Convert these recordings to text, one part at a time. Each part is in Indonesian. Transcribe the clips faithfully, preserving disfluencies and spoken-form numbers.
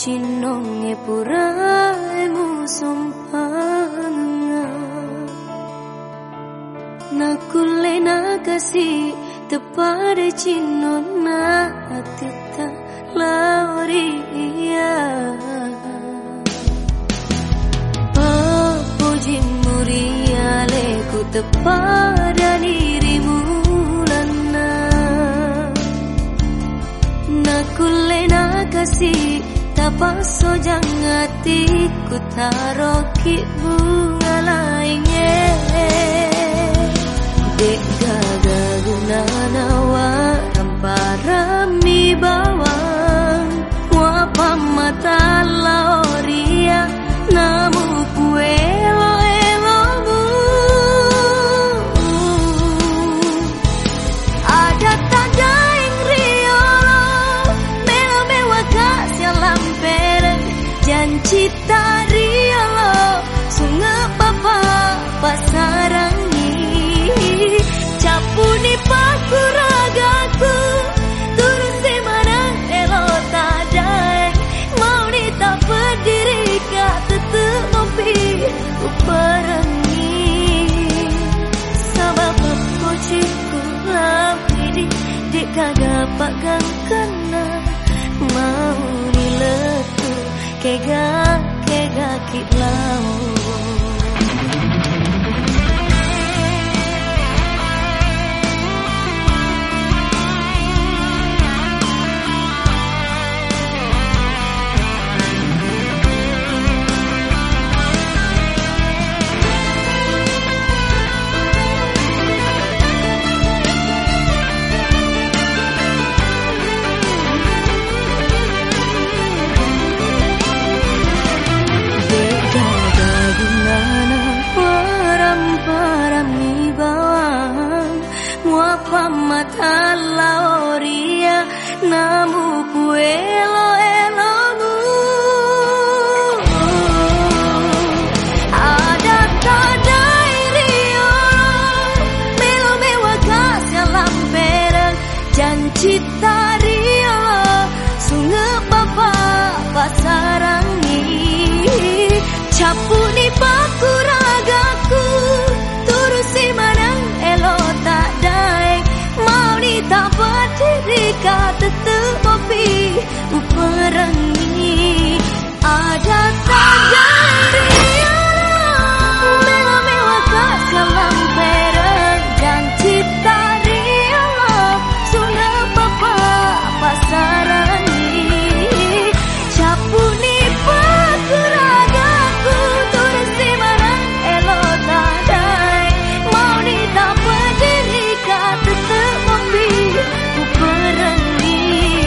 cinong e purai mu sompanga na kulle na kasih tepada cinon na atita lauria papuji muria leku tepada dirimu lana na kulle na kasih tapaso jangatiku taroki bunga lainnya dek gaga gunana waram parami bawang wapa mata lauria namu puelo elomu ada tanda yang riolo melo mewa kasih lampere janji tariolo sunga papa pasarangi capuni paku ragaku turun semana elo tadai mau nita berdiri kak tetep ngopi uperangi sabab pociku lapidi dek kagak pagang kena mau diletu kega kega kitlau mata lauria namu puelo elomu ada tadai riolo melo mewa kasih lamperan janji tariolo sunga papa pasarangi capuni paku ragaku turusi manang elo tak dai tak berdiri kak tetep kopi uperangi ada tanda riolo melo mewa kasih lamperan dan cita riolo sunga papa pasarangi capuni paku ragaku turusi manang elo tadai mau nita berdiri kak tetep kopi uperangi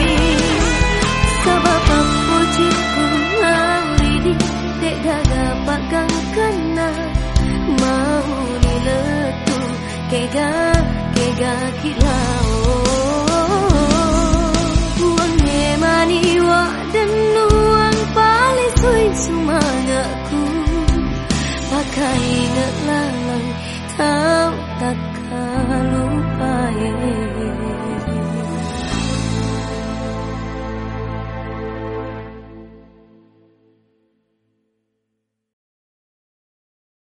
sabab pujiku ngawidi dek gagak pagang kena mau diletu kega kega kilau uang nemani wak dan uang paling sui semangatku pakai ingat lalang tau tak kalau